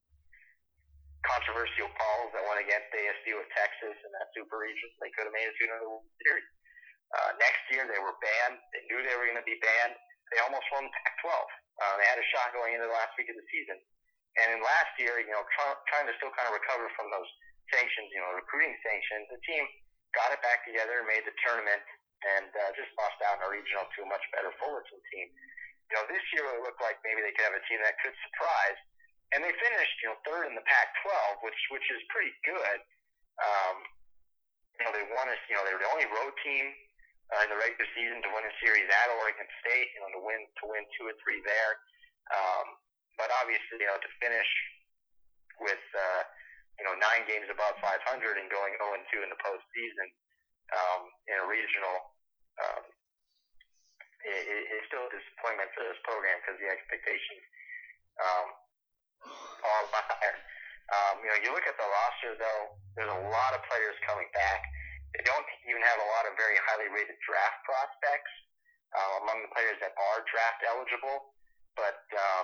controversial calls that went against A S U of Texas in that super region. They could have made it to another World Series. Uh, next year, they were banned. They knew they were going to be banned. they almost won the Pac twelve. Uh, they had a shot going into the last week of the season. And in last year, you know, try, trying to still kind of recover from those sanctions, you know, recruiting sanctions, the team got it back together, made the tournament, and uh, just lost out in a regional to a much better Fullerton team. You know, this year it looked like maybe they could have a team that could surprise, and they finished, you know, third in the Pac twelve, which which is pretty good. Um, you know, they won a, you know, they were the only road team uh, in the regular season to win a series at Oregon State. You know, to win to win two or three there. Um, but obviously, you know, to finish with uh, you know nine games above five hundred and going oh and two in the postseason um, in a regional. Um, it, it's still a disappointment for this program because the expectations um, are a lot higher. Um, you know, you look at the roster, though, there's a lot of players coming back. They don't even have a lot of very highly rated draft prospects uh, among the players that are draft eligible, but um,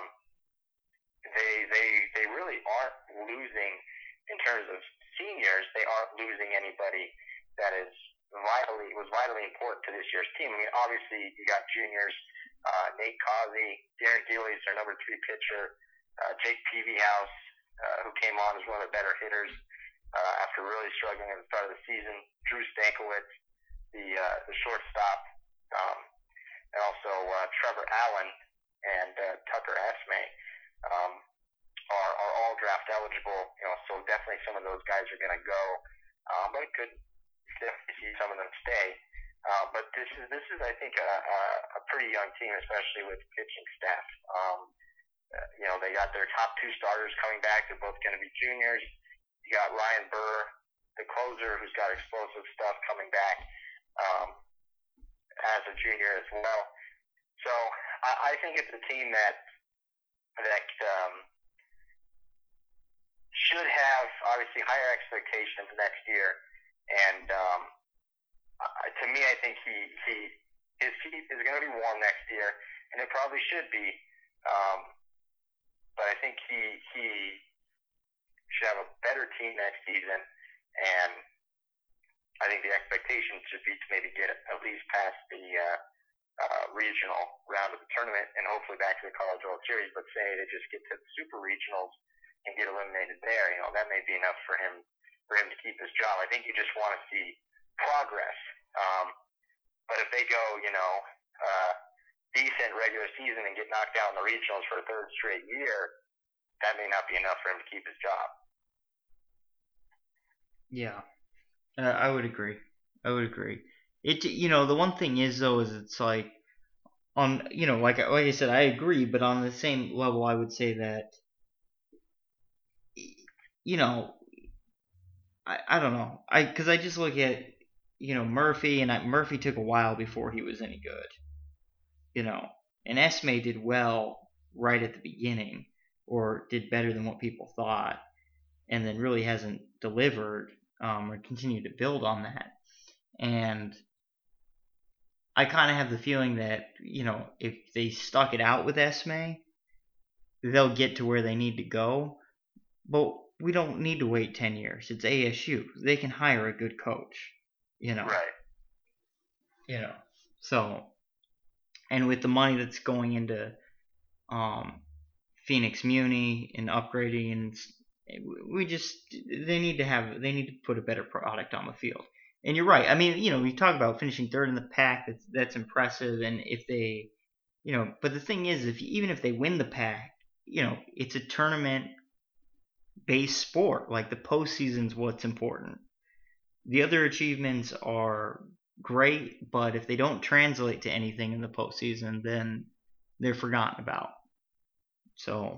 they they they really aren't losing in terms of seniors. They aren't losing anybody that is vitally was vitally important to this year's team. I mean, obviously you got juniors, uh, Nate Causey, Darren Gillies, their number three pitcher, uh, Jake Peavyhouse, uh, who came on as one of the better hitters uh, after really struggling at the start of the season. Drew Stankiewicz, the uh, the shortstop, um, and also uh, Trevor Allen and uh, Tucker Esme um, are, are all draft eligible. You know, so definitely some of those guys are going to go, um, but it could definitely see some of them stay. Uh, but this is this is I think a, a, a pretty young team, especially with pitching staff. Um, uh, you know, they got their top two starters coming back. They're both going to be juniors. You got Ryan Burr, the closer, who's got explosive stuff coming back um, as a junior as well. So I, I think it's a team that that um, should have obviously higher expectations next year. And um, uh, to me, I think he he his feet is going to be warm next year, and it probably should be. Um, but I think he he should have a better team next season, and I think the expectation should be to maybe get at least past the uh, uh, regional round of the tournament, and hopefully back to the College World Series. But say they just get to the super regionals and get eliminated there, you know, that may be enough for him for him to keep his job. I think you just want to see progress. Um, but if they go, you know, uh, decent regular season and get knocked out in the regionals for a third straight year, that may not be enough for him to keep his job. Yeah, uh, I would agree. I would agree. It, you know, the one thing is though is it's like on, you know, like like I said, I agree, but on the same level, I would say that, you know, I, I don't know, I because I just look at, you know, Murphy, and I, Murphy took a while before he was any good, you know, and Esme did well right at the beginning, or did better than what people thought, and then really hasn't delivered um, or continued to build on that. And I kind of have the feeling that, you know, if they stuck it out with Esme, they'll get to where they need to go. But we don't need to wait ten years. It's A S U. They can hire a good coach, you know. Right. You know. So, and with the money that's going into um, Phoenix Muni and upgrading, and we just they need to have they need to put a better product on the field. And you're right. I mean, you know, we talk about finishing third in the pack. That's that's impressive. And if they, you know, but the thing is, if even if they win the pack, you know, it's a tournament-based sport. Like the postseason's what's important. The other achievements are great, but if they don't translate to anything in the postseason, then they're forgotten about. So.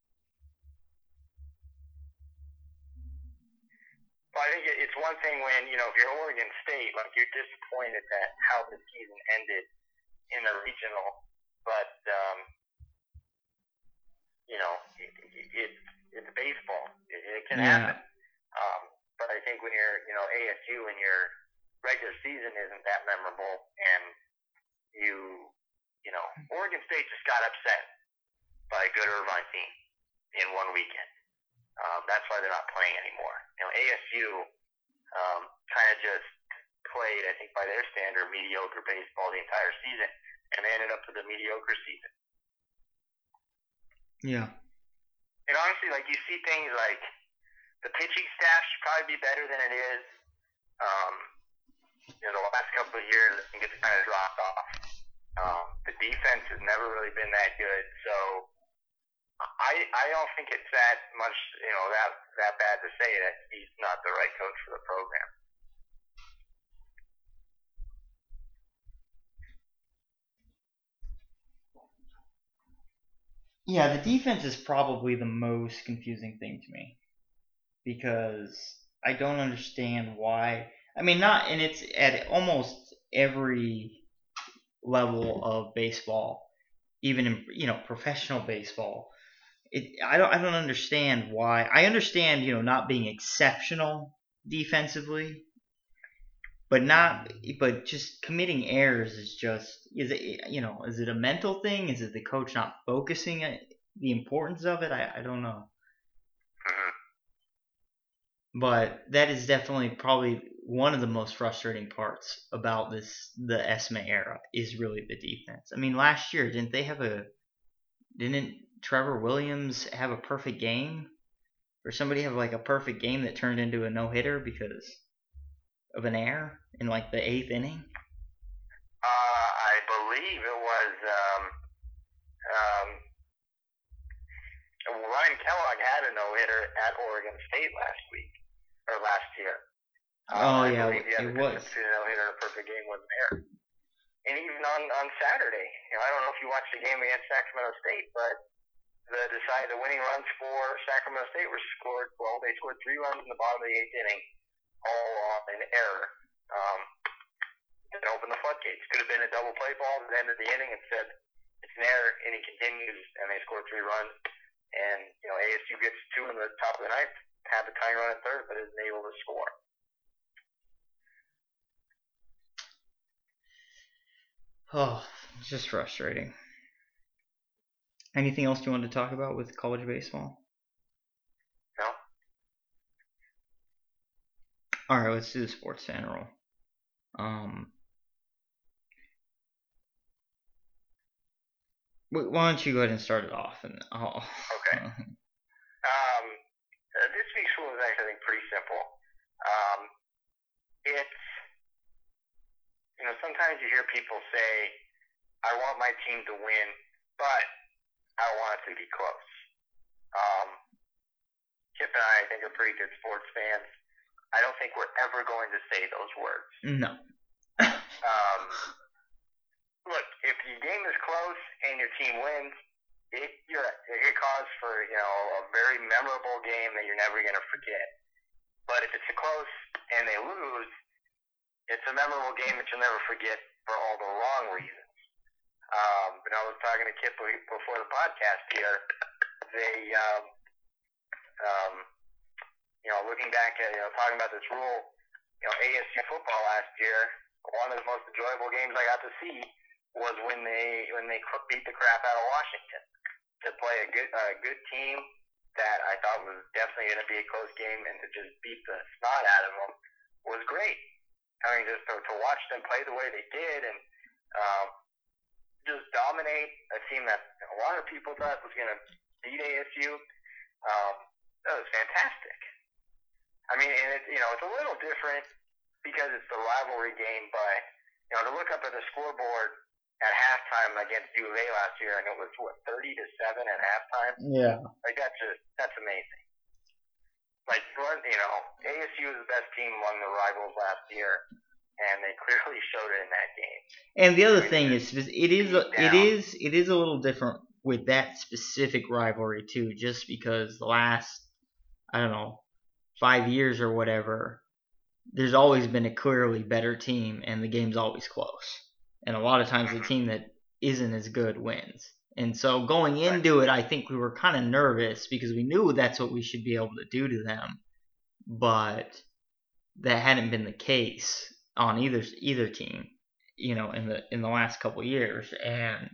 Well, I think it's one thing when, you know, if you're Oregon State, like you're disappointed at how the season ended in the regional, but, um, you know, it, it, it's baseball. It, it can Yeah. happen. Um, but I think when you're, you know, A S U and your regular season isn't that memorable, and you, you know, Oregon State just got upset by a good Irvine team in one weekend. Um, that's why they're not playing anymore. You know, A S U um, kind of just played, I think by their standard, mediocre baseball the entire season, and they ended up with a mediocre season. Yeah. And honestly, like, you see things like the pitching staff should probably be better than it is. Um, you know, the last couple of years, I think it's kind of dropped off. Um, the defense has never really been that good, so I I don't think it's that much, you know, that that bad to say that he's not the right coach for the program. Yeah, the defense is probably the most confusing thing to me because I don't understand why. I mean, not, and it's at almost every level of baseball, even in, you know, professional baseball. It, I don't I don't understand why. I understand, you know, not being exceptional defensively, but not but just committing errors is just is it you know is it a mental thing? Is it the coach not focusing on the importance of it? I, I don't know. But that is definitely probably one of the most frustrating parts about this the Esma era is really the defense. I mean, last year didn't they have a didn't Trevor Williams have a perfect game? Or somebody have like a perfect game that turned into a no-hitter because of an error in like the eighth inning? Uh, I believe it was um, um, Ryan Kellogg had a no-hitter at Oregon State last week, or last year. Oh, um, yeah, I it was. A no-hitter, a perfect game wasn't there. And even on, on Saturday, you know, I don't know if you watched the game against Sacramento State, but the decide the winning runs for Sacramento State were scored. Well, they scored three runs in the bottom of the eighth inning, all on an error. Um, and opened the floodgates. Could have been a double play ball at the end of the inning. Instead, it's an error, and he continues, and they score three runs. And you know, A S U gets two in the top of the ninth, have the tying run at third, but isn't able to score. Oh, it's just frustrating. Anything else you wanted to talk about with college baseball? No. All right, let's do the Sports Fan roll. Um, why don't you go ahead and start it off, and I'll. Okay. um, this week's rule is actually, I think, pretty simple. Um, it's you know, sometimes you hear people say, "I want my team to win, but I want it to be close." Um, Kip and I, I think, are pretty good sports fans. I don't think we're ever going to say those words. No. um, look, if your game is close and your team wins, it, you're it calls for you know a very memorable game that you're never going to forget. But if it's close and they lose, it's a memorable game that you'll never forget for all the wrong reasons. Um, but I was talking to Kip before the podcast here. They, um, um, you know, looking back at, you know, talking about this rule, you know, A S U football last year, one of the most enjoyable games I got to see was when they when they beat the crap out of Washington to play a good a good team that I thought was definitely going to be a close game, and to just beat the snot out of them was great. I mean, just to, to watch them play the way they did and um, just dominate a team that a lot of people thought was going to beat A S U. Um, that was fantastic. I mean, and it, you know, it's a little different because it's the rivalry game, but you know, to look up at the scoreboard at halftime against U of A last year, and it was what thirty to seven at halftime. Yeah. Like that's just that's amazing. Like you know, A S U is the best team among the rivals last year, and they clearly showed it in that game. And the other thing is, it is it is it is a little different with that specific rivalry too, just because the last I don't know five years or whatever, there's always been a clearly better team, and the game's always close. And a lot of times the team that isn't as good wins. And so going into it, I think we were kind of nervous because we knew that's what we should be able to do to them. But that hadn't been the case on either either team, you know, in the in the last couple of years. And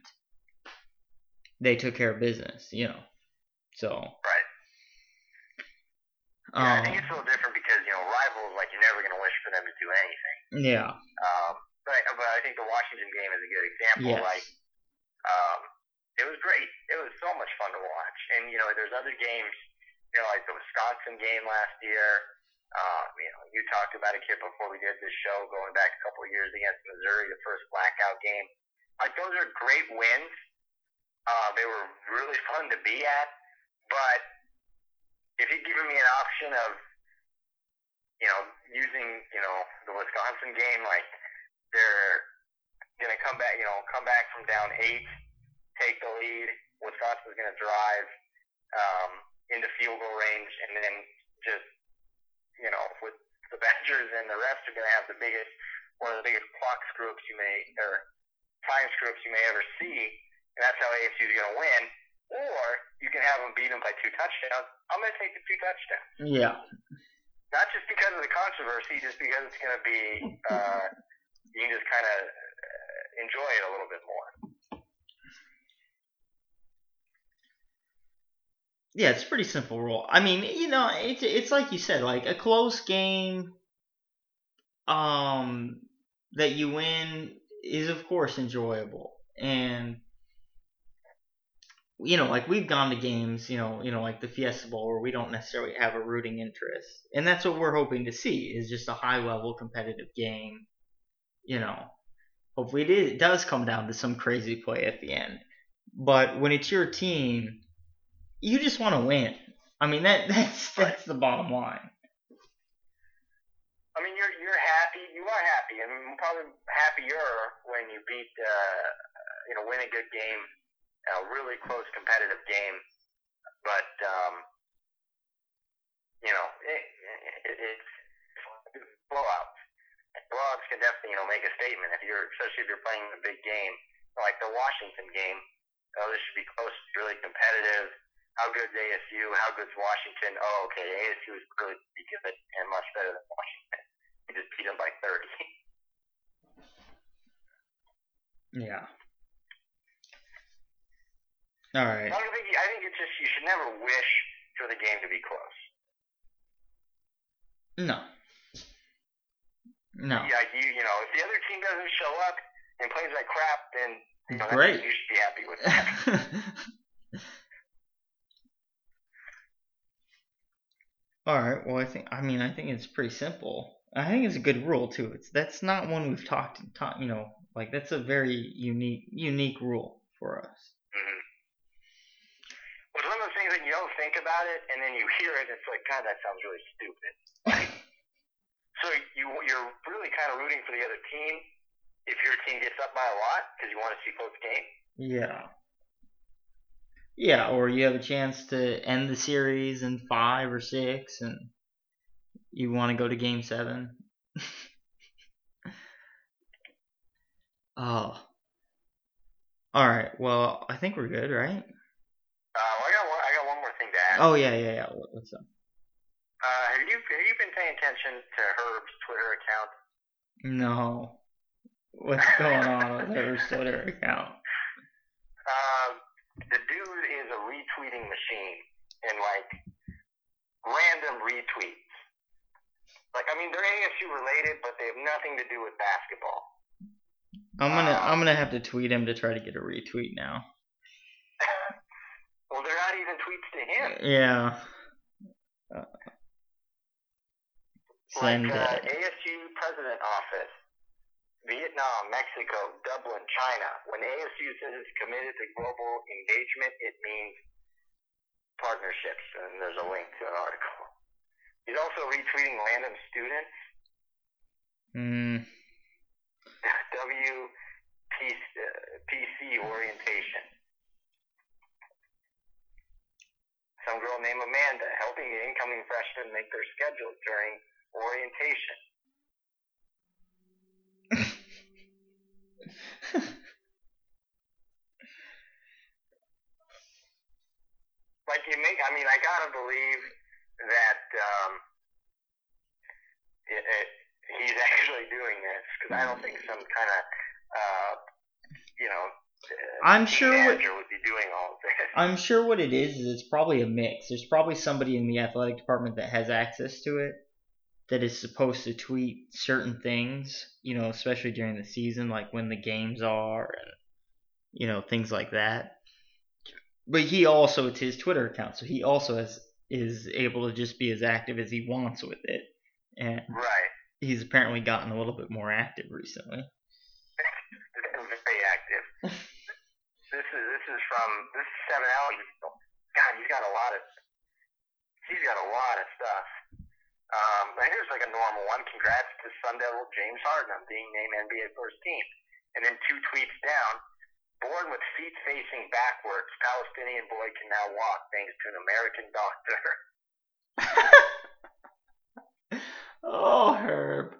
they took care of business, you know. So right. Yeah, um, I think it's a little different because, you know, rivals, like, you're never going to wish for them to do anything. Yeah. Um, But, but I think the Washington game is a good example. Yes. Like, um, it was great. It was so much fun to watch. And, you know, there's other games, you know, like the Wisconsin game last year. Um, you know, you talked about it, Kip, before we did this show, going back a couple of years against Missouri, the first blackout game. Like, those are great wins. Uh, they were really fun to be at. But if you'd given me an option of, you know, using, you know, the Wisconsin game, like, they're going to come back, you know, come back from down eight, take the lead. Wisconsin's going to drive um, into field goal range, and then just, you know, with the Badgers and the refs are going to have the biggest, one of the biggest clock screw-ups you may, or time screw-ups you may ever see, and that's how A S U is going to win. Or you can have them beat them by two touchdowns. I'm going to take the two touchdowns. Yeah. Not just because of the controversy, just because it's going to be, uh, you can just kind of enjoy it a little bit more. Yeah, it's a pretty simple rule. I mean, you know, it's it's like you said, like a close game um that you win is of course enjoyable. And you know, like we've gone to games, you know, you know, like the Fiesta Bowl where we don't necessarily have a rooting interest. And that's what we're hoping to see, is just a high level competitive game. You know, hopefully it, is, it does come down to some crazy play at the end. But when it's your team, you just want to win. I mean, that that's that's the bottom line. I mean, you're you're happy. You are happy. I mean, probably happier when you beat, uh, you know, win a good game, a really close competitive game. But um, you know, it, it, it's blowouts. Blowouts can definitely, you know, make a statement if you're, especially if you're playing a big game like the Washington game. Oh, this should be close, really competitive. How good's A S U? How good's Washington? Oh, okay, A S U is really good and much better than Washington. We just beat them by thirty. Yeah. All right. I don't think. I think it's just you should never wish for the game to be close. No. No. Yeah, you you know, if the other team doesn't show up and plays like crap, then you know, great. You should be happy with that. All right. Well, I think. I mean, I think it's pretty simple. I think it's a good rule too. It's that's not one we've talked. talked you know, like that's a very unique unique rule for us. Mm-hmm. Well, it's one of those things that you don't think about it, and then you hear it, and it's like, God, that sounds really stupid. So you you're really kind of rooting for the other team if your team gets up by a lot because you want to see close game. Yeah. Yeah, or you have a chance to end the series in five or six, and you want to go to game seven. Oh. All right. Well, I think we're good, right? Uh, well, I got one, I got one more thing to add. Oh yeah, yeah, yeah. What's up? Uh, have you have you been paying attention to Herb's Twitter account? No. What's going on with Herb's Twitter account? Um. The dude is a retweeting machine, and like random retweets. Like, I mean, they're A S U related, but they have nothing to do with basketball. I'm gonna um, I'm gonna have to tweet him to try to get a retweet now. Well, they're not even tweets to him. Yeah. Uh, send like uh, it. A S U President Office. Vietnam, Mexico, Dublin, China. When A S U says it's committed to global engagement, it means partnerships. And there's a link to an article. He's also retweeting random students. Hmm. W P C orientation. Some girl named Amanda helping the incoming freshmen make their schedule during orientation. Like you make, I mean, I gotta believe that um, it, it, he's actually doing this because I don't think some kind of, uh, you know, I'm sure what, would be doing all of this. I'm sure what it is is it's probably a mix. There's probably somebody in the athletic department that has access to it that is supposed to tweet certain things, you know, especially during the season, like when the games are and, you know, things like that. But he also, it's his Twitter account, so he also has, is able to just be as active as he wants with it. And Right. he's apparently gotten a little bit more active recently. Very active. This is this is from this is seven hours. God, he's got a lot of he's got a lot of stuff. Um, but here's like a normal one. Congrats to Sun Devil James Harden on being named N B A first team. And then two tweets down. Born with feet facing backwards, Palestinian boy can now walk thanks to an American doctor. Oh, Herb.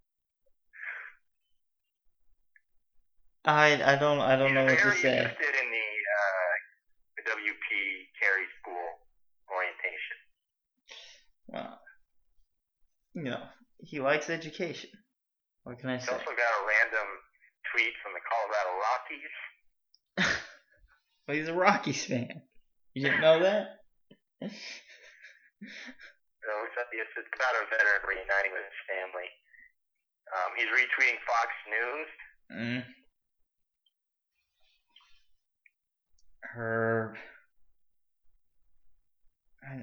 I I don't I don't He's know what to very say. interested in the, uh, the W P Carey School orientation. Well, you know, he likes education. What can I He's say? also got a random tweet from the Colorado Rockies. Well, he's a Rockies fan. You didn't know that? So it's about a veteran reuniting with his family. Um, he's retweeting Fox News. Mm. Herb. I,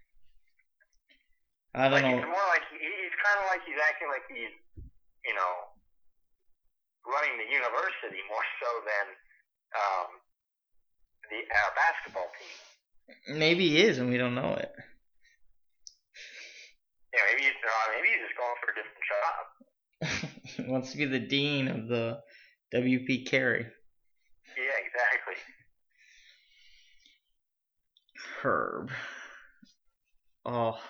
I don't like know. It's more like he, he's kind of like he's acting like he's, you know, running the university more so than um, the uh, basketball team. Maybe he is, and we don't know it. Yeah, maybe he's uh, maybe he's just going for a different job. He wants to be the dean of the W P Carey. Yeah, exactly. Herb. Oh.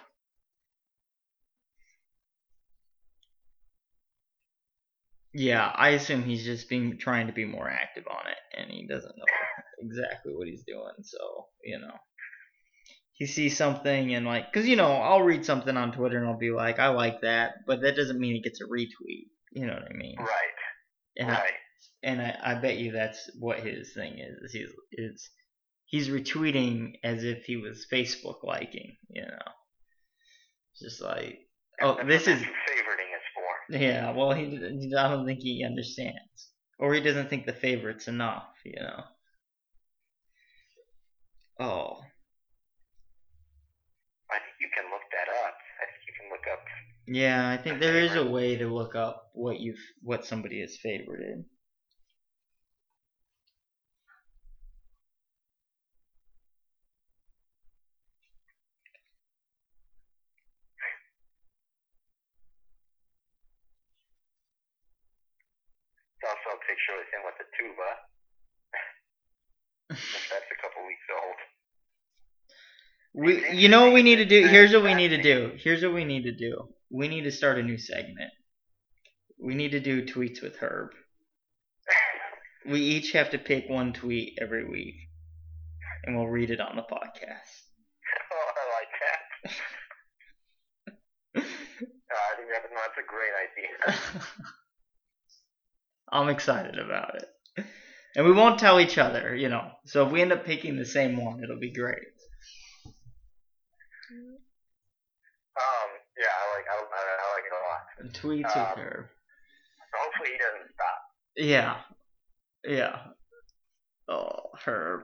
Yeah, I assume he's just being trying to be more active on it, and he doesn't know exactly what he's doing. So you know, he sees something and like, cause you know, I'll read something on Twitter and I'll be like, I like that, but that doesn't mean it gets a retweet. You know what I mean? Right. And right. I, and I, I bet you that's what his thing is. is He's is he's retweeting as if he was Facebook liking. You know, it's just like, oh, That's this what is. favoriting is for. Yeah, well, he, he I don't think he understands, or he doesn't think the favorite's enough. You know. Oh. I think you can look that up. I think you can look up. Yeah, I think there is a way to look up what you've what somebody has favorited. It's also a picture with him with the tuba. That's a couple weeks old. We, you know what we need to do? Here's what we need to do. Here's what we need to do. We need to start a new segment. We need to do tweets with Herb. We each have to pick one tweet every week, and we'll read it on the podcast. Oh, I like that. uh, I think that's, that's a great idea. I'm excited about it. And we won't tell each other, you know. So if we end up picking the same one, it'll be great. Um, yeah, I like I, I, I like it a lot. Tweets um, with Herb. Hopefully he doesn't stop. Yeah. Yeah. Oh, Herb.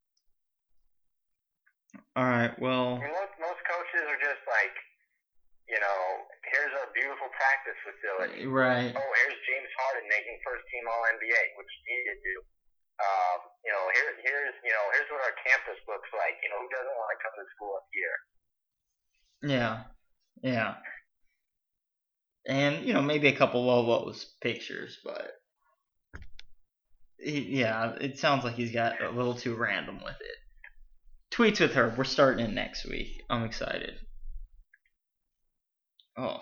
Alright, well. I mean, most, most coaches are just like, you know, here's our beautiful practice facility. Right. Oh, here's James Harden making first team All N B A, which he did do. Um, you know, here, here's, you know, here's what our campus looks like. You know, who doesn't want to come to school up here? Yeah. Yeah. And, you know, maybe a couple Lobos pictures, but he, yeah, it sounds like he's got a little too random with it. Tweets with Herb. We're starting it next week. I'm excited. Oh.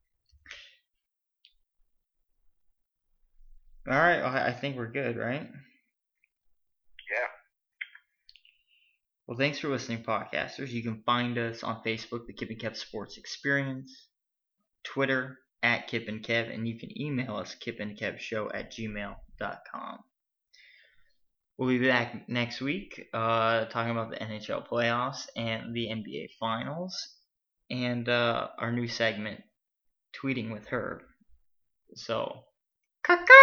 Alright, I think we're good, right? Yeah. Well, thanks for listening, podcasters. You can find us on Facebook, the Kip and Kev Sports Experience, Twitter, at Kip and Kev, and you can email us, kipandkevshow at gmail dot com. We'll be back next week uh, talking about the N H L playoffs and the N B A Finals, and uh, our new segment, tweeting with her. So, caca.